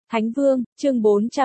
Thánh Vương, chương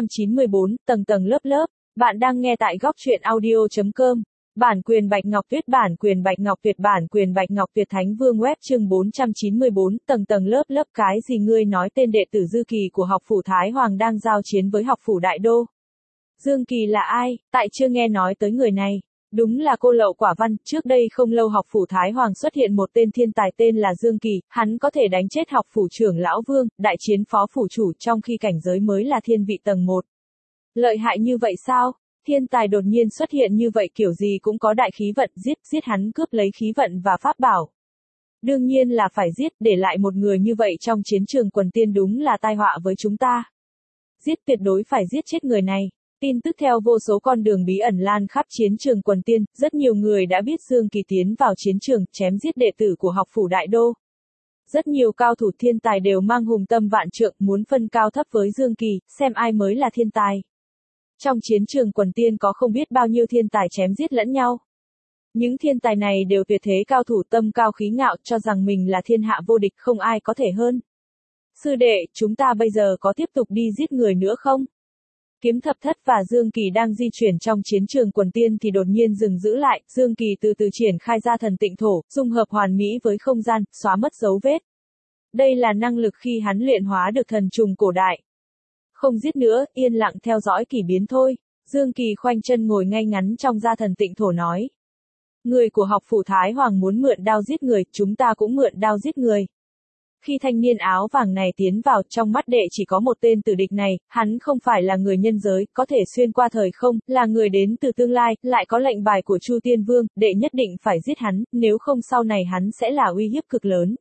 494, tầng tầng lớp lớp. Bạn đang nghe tại góc truyện audio.com. Bản quyền Bạch Ngọc Tuyết, bản quyền Bạch Ngọc Tuyệt, bản quyền Bạch Ngọc Tuyệt. Thánh Vương web chương 494, tầng tầng lớp lớp. Cái gì ngươi nói? Tên đệ tử Dư Kỳ của học phủ Thái Hoàng đang giao chiến với học phủ Đại Đô. Dương Kỳ là ai? Tại chưa nghe nói tới người này. Đúng là cô lậu quả văn, trước đây không lâu học phủ Thái Hoàng xuất hiện một tên thiên tài tên là Dương Kỳ, hắn có thể đánh chết học phủ trưởng lão Vương, đại chiến phó phủ chủ trong khi cảnh giới mới là thiên vị tầng 1. Lợi hại như vậy sao? Thiên tài đột nhiên xuất hiện như vậy kiểu gì cũng có đại khí vận, giết hắn cướp lấy khí vận và pháp bảo. Đương nhiên là phải giết, để lại một người như vậy trong chiến trường quần tiên đúng là tai họa với chúng ta. Giết, tuyệt đối phải giết chết người này. Tin tức theo vô số con đường bí ẩn lan khắp chiến trường quần tiên, rất nhiều người đã biết Dương Kỳ tiến vào chiến trường, chém giết đệ tử của học phủ Đại Đô. Rất nhiều cao thủ thiên tài đều mang hùng tâm vạn trượng, muốn phân cao thấp với Dương Kỳ, xem ai mới là thiên tài. Trong chiến trường quần tiên có không biết bao nhiêu thiên tài chém giết lẫn nhau. Những thiên tài này đều tuyệt thế cao thủ, tâm cao khí ngạo, cho rằng mình là thiên hạ vô địch, không ai có thể hơn. Sư đệ, chúng ta bây giờ có tiếp tục đi giết người nữa không? Kiếm Thập Thất và Dương Kỳ đang di chuyển trong chiến trường quần tiên thì đột nhiên dừng giữ lại, Dương Kỳ từ từ triển khai ra thần tịnh thổ, dung hợp hoàn mỹ với không gian, xóa mất dấu vết. Đây là năng lực khi hắn luyện hóa được thần trùng cổ đại. Không giết nữa, yên lặng theo dõi kỳ biến thôi. Dương Kỳ khoanh chân ngồi ngay ngắn trong gia thần tịnh thổ nói. Người của học phủ Thái Hoàng muốn mượn đao giết người, chúng ta cũng mượn đao giết người. Khi thanh niên áo vàng này tiến vào, trong mắt đệ chỉ có một tên tử địch này, hắn không phải là người nhân giới, có thể xuyên qua thời không, là người đến từ tương lai, lại có lệnh bài của Chu Tiên Vương, đệ nhất định phải giết hắn, nếu không sau này hắn sẽ là uy hiếp cực lớn.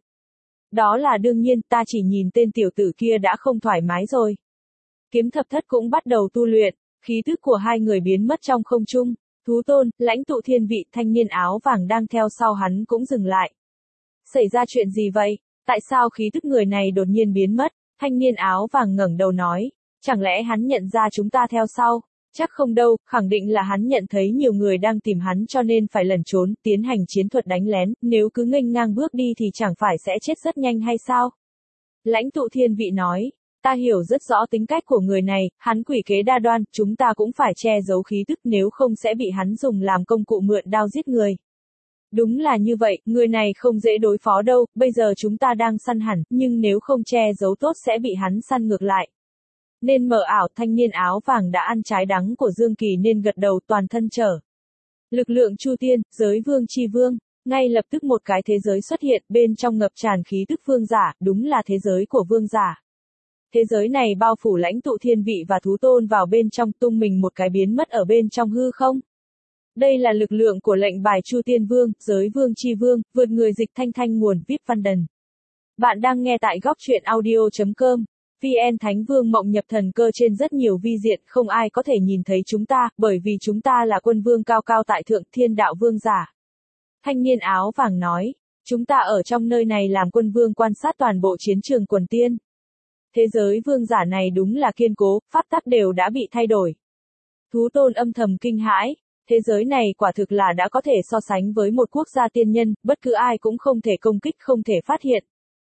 Đó là đương nhiên, ta chỉ nhìn tên tiểu tử kia đã không thoải mái rồi. Kiếm Thập Thất cũng bắt đầu tu luyện, khí tức của hai người biến mất trong không trung. Thú Tôn, lãnh tụ thiên vị, thanh niên áo vàng đang theo sau hắn cũng dừng lại. Xảy ra chuyện gì vậy? Tại sao khí tức người này đột nhiên biến mất? Thanh niên áo vàng ngẩng đầu nói. Chẳng lẽ hắn nhận ra chúng ta theo sau? Chắc không đâu, khẳng định là hắn nhận thấy nhiều người đang tìm hắn cho nên phải lẩn trốn, tiến hành chiến thuật đánh lén, nếu cứ nghênh ngang bước đi thì chẳng phải sẽ chết rất nhanh hay sao? Lãnh tụ thiên vị nói. Ta hiểu rất rõ tính cách của người này, hắn quỷ kế đa đoan, chúng ta cũng phải che giấu khí tức nếu không sẽ bị hắn dùng làm công cụ mượn đao giết người. Đúng là như vậy, người này không dễ đối phó đâu, bây giờ chúng ta đang săn hẳn, nhưng nếu không che giấu tốt sẽ bị hắn săn ngược lại. Nên mờ ảo, thanh niên áo vàng đã ăn trái đắng của Dương Kỳ nên gật đầu toàn thân trở. Lực lượng Chu Tiên, giới vương chi vương, ngay lập tức một cái thế giới xuất hiện, bên trong ngập tràn khí tức vương giả, đúng là thế giới của vương giả. Thế giới này bao phủ lãnh tụ thiên vị và Thú Tôn vào bên trong, tung mình một cái biến mất ở bên trong hư không. Đây là lực lượng của lệnh bài Chu Tiên Vương, giới vương chi vương, vượt người dịch thanh thanh nguồn VIP Văn Đần. Bạn đang nghe tại góc truyện audio.com. VN Thánh Vương mộng nhập thần cơ trên rất nhiều vi diện, không ai có thể nhìn thấy chúng ta, bởi vì chúng ta là quân vương cao cao tại thượng, thiên đạo vương giả. Thanh niên áo vàng nói, chúng ta ở trong nơi này làm quân vương quan sát toàn bộ chiến trường quần tiên. Thế giới vương giả này đúng là kiên cố, pháp tắc đều đã bị thay đổi. Thú Tôn âm thầm kinh hãi. Thế giới này quả thực là đã có thể so sánh với một quốc gia tiên nhân, bất cứ ai cũng không thể công kích, không thể phát hiện.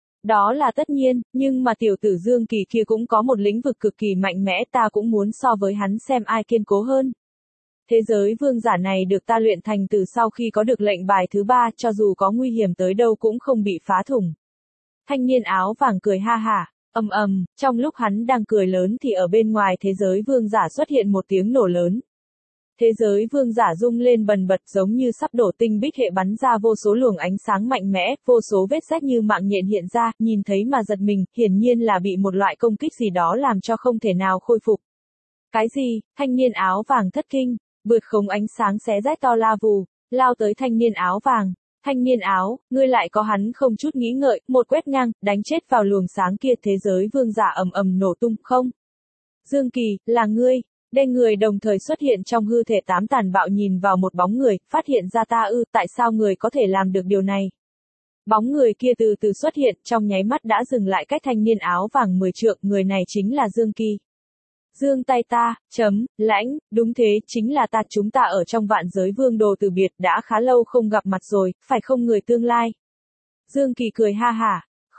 Đó là tất nhiên, nhưng mà tiểu tử Dương Kỳ kia cũng có một lĩnh vực cực kỳ mạnh mẽ, ta cũng muốn so với hắn xem ai kiên cố hơn. Thế giới vương giả này được ta luyện thành từ sau khi có được lệnh bài thứ 3, cho dù có nguy hiểm tới đâu cũng không bị phá thủng. Thanh niên áo vàng cười ha hả. Trong lúc hắn đang cười lớn thì ở bên ngoài thế giới vương giả xuất hiện một tiếng nổ lớn. Thế giới vương giả rung lên bần bật giống như sắp đổ, tinh bích hệ bắn ra vô số luồng ánh sáng mạnh mẽ, vô số vết rách như mạng nhện hiện ra, nhìn thấy mà giật mình, hiển nhiên là bị một loại công kích gì đó làm cho không thể nào khôi phục. Cái gì? Thanh niên áo vàng thất kinh, vượt khống ánh sáng xé rách to la vù, lao tới thanh niên áo vàng. Thanh niên áo, ngươi lại có hắn không chút nghĩ ngợi, một quét ngang, đánh chết vào luồng sáng kia, thế giới vương giả nổ tung, không? Dương Kỳ, là ngươi. Đen người đồng thời xuất hiện trong hư thể tám tàn bạo nhìn vào một bóng người, phát hiện ra tại sao người có thể làm được điều này? Bóng người kia từ từ xuất hiện, trong nháy mắt đã dừng lại cách thanh niên áo vàng 10 trượng, người này chính là Dương Kỳ. Dương tay ta, lãnh, đúng thế, chính là ta, chúng ta ở trong vạn giới vương đồ từ biệt, đã khá lâu không gặp mặt rồi, phải không người tương lai? Dương Kỳ cười ha hả,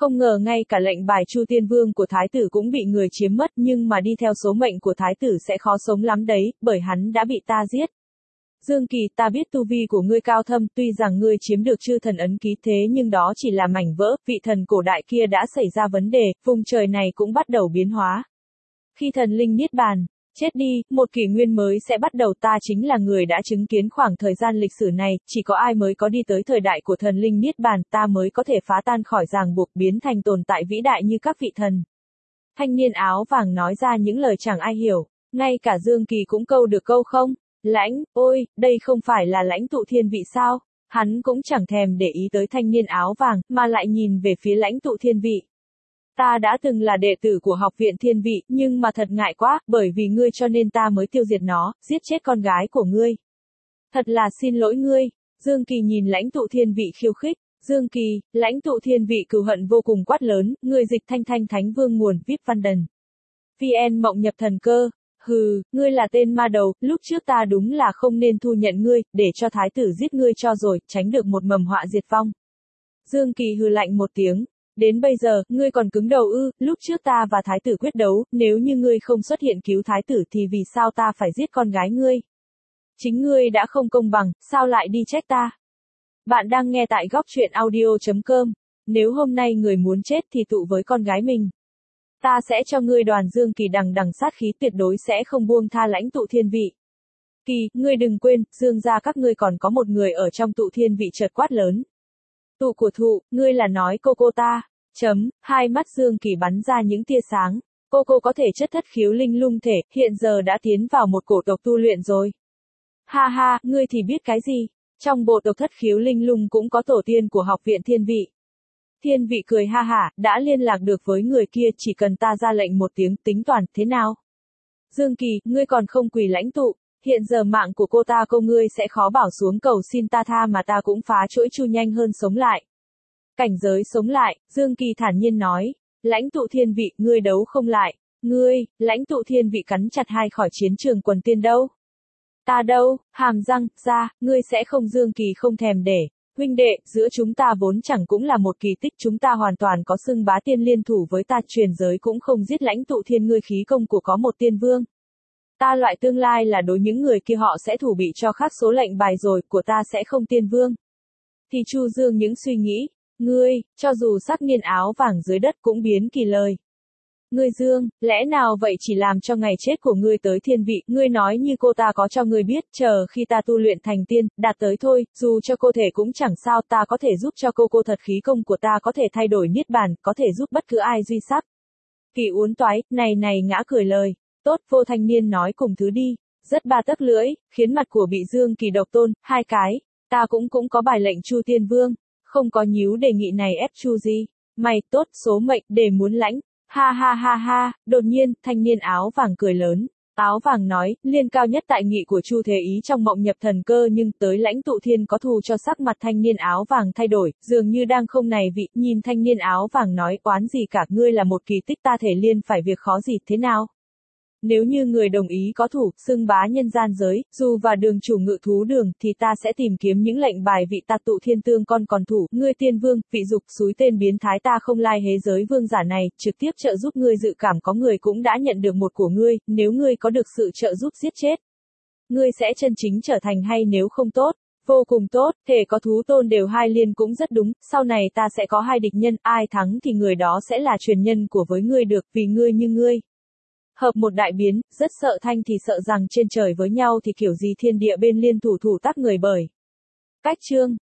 Không ngờ ngay cả lệnh bài Chu Tiên Vương của Thái tử cũng bị người chiếm mất, nhưng mà đi theo số mệnh của Thái tử sẽ khó sống lắm đấy, bởi hắn đã bị ta giết. Dương Kỳ, ta biết tu vi của ngươi cao thâm, tuy rằng ngươi chiếm được chư thần ấn ký thế nhưng đó chỉ là mảnh vỡ, vị thần cổ đại kia đã xảy ra vấn đề, vùng trời này cũng bắt đầu biến hóa. Khi thần linh niết bàn, chết đi, một kỷ nguyên mới sẽ bắt đầu, ta chính là người đã chứng kiến khoảng thời gian lịch sử này, chỉ có ai mới có đi tới thời đại của thần linh niết bàn, ta mới có thể phá tan khỏi ràng buộc biến thành tồn tại vĩ đại như các vị thần. Thanh niên áo vàng nói ra những lời chẳng ai hiểu, ngay cả Dương Kỳ cũng câu được câu không. Lãnh, ôi, đây không phải là lãnh tụ thiên vị sao? Hắn cũng chẳng thèm để ý tới thanh niên áo vàng, mà lại nhìn về phía lãnh tụ thiên vị. Ta đã từng là đệ tử của học viện thiên vị, nhưng mà thật ngại quá, bởi vì ngươi cho nên ta mới tiêu diệt nó, giết chết con gái của ngươi. Thật là xin lỗi ngươi. Dương Kỳ nhìn lãnh tụ thiên vị khiêu khích. Dương Kỳ, lãnh tụ thiên vị cừu hận vô cùng quát lớn, ngươi dịch thanh thanh thánh vương nguồn VIP văn đần. VN mộng nhập thần cơ. Hừ, ngươi là tên ma đầu, lúc trước ta đúng là không nên thu nhận ngươi, để cho thái tử giết ngươi cho rồi, tránh được một mầm họa diệt vong. Dương Kỳ hừ lạnh một tiếng. Đến bây giờ, ngươi còn cứng đầu ư, lúc trước ta và thái tử quyết đấu, nếu như ngươi không xuất hiện cứu thái tử thì vì sao ta phải giết con gái ngươi? Chính ngươi đã không công bằng, sao lại đi trách ta? Bạn đang nghe tại góc truyện audio.com. Nếu hôm nay người muốn chết thì tụ với con gái mình. Ta sẽ cho ngươi đoàn. Dương Kỳ đằng đằng sát khí, tuyệt đối sẽ không buông tha lãnh tụ thiên vị. Kỳ, ngươi đừng quên, Dương gia các ngươi còn có một người ở trong tụ thiên vị, chợt quát lớn. Tụ của thụ, ngươi là nói cô ta. Hai mắt Dương Kỳ bắn ra những tia sáng. Cô có thể chất thất khiếu linh lung thể, hiện giờ đã tiến vào một cổ tộc tu luyện rồi. Ha ha, ngươi thì biết cái gì? Trong bộ tộc thất khiếu linh lung cũng có tổ tiên của học viện thiên vị. Thiên vị cười ha hả, đã liên lạc được với người kia, chỉ cần ta ra lệnh một tiếng, tính toàn, thế nào? Dương Kỳ, ngươi còn không quỳ lãnh tụ, hiện giờ mạng của cô ngươi sẽ khó bảo xuống, cầu xin ta tha mà ta cũng phá chuỗi chu nhanh hơn sống lại. Cảnh giới sống lại, Dương Kỳ thản nhiên nói, lãnh tụ thiên vị, ngươi đấu không lại, ngươi, lãnh tụ thiên vị cắn chặt hai khỏi chiến trường quần tiên đâu? Ta đâu, hàm răng, ra, ngươi sẽ không. Dương Kỳ không thèm để. Huynh đệ, giữa chúng ta vốn chẳng cũng là một kỳ tích, chúng ta hoàn toàn có xưng bá tiên liên thủ với ta, truyền giới cũng không giết lãnh tụ thiên ngươi, khí công của có một tiên vương. Ta loại tương lai là đối những người kia họ sẽ thủ bị cho khác số lệnh bài rồi, của ta sẽ không tiên vương. Thì Chu Dương những suy nghĩ, ngươi, cho dù sắc niên áo vàng dưới đất cũng biến kỳ lời. Ngươi Dương, lẽ nào vậy chỉ làm cho ngày chết của ngươi tới thiên vị, ngươi nói như cô ta có cho ngươi biết, chờ khi ta tu luyện thành tiên, đạt tới thôi, dù cho cô thể cũng chẳng sao, ta có thể giúp cho cô thật, khí công của ta có thể thay đổi niết bàn, có thể giúp bất cứ ai duy sắc. Kỳ uốn toái, này ngã cười lời, tốt, vô thanh niên nói cùng thứ đi, rất ba tấc lưỡi, khiến mặt của bị Dương Kỳ độc tôn, hai cái, ta cũng có bài lệnh Chu Tiên Vương, không có nhíu đề nghị này ép Chu gì, mày, tốt, số mệnh, để muốn lãnh. Ha ha ha ha, đột nhiên, thanh niên áo vàng cười lớn. Áo vàng nói, liên cao nhất tại nghị của Chu Thế Ý trong mộng nhập thần cơ, nhưng tới lãnh tụ thiên có thù, cho sắc mặt thanh niên áo vàng thay đổi, dường như đang không này vị, nhìn thanh niên áo vàng nói, oán gì cả, ngươi là một kỳ tích, ta thể liên phải việc khó gì, thế nào? Nếu như người đồng ý có thủ, xưng bá nhân gian giới, dù và đường chủ ngự thú đường, thì ta sẽ tìm kiếm những lệnh bài vị ta tụ thiên tương còn thủ, ngươi tiên vương, vị dục xúi tên biến thái ta không lai hế giới vương giả này, trực tiếp trợ giúp ngươi, dự cảm có người cũng đã nhận được một của ngươi, nếu ngươi có được sự trợ giúp giết chết. Ngươi sẽ chân chính trở thành, hay nếu không tốt, vô cùng tốt, thể có thú tôn đều hai liên cũng rất đúng, sau này ta sẽ có hai địch nhân, ai thắng thì người đó sẽ là truyền nhân của với ngươi được, vì ngươi như ngươi. Hợp một đại biến, rất sợ thanh thì sợ rằng trên trời với nhau thì kiểu gì thiên địa bên liên thủ tác người bởi. Cách chương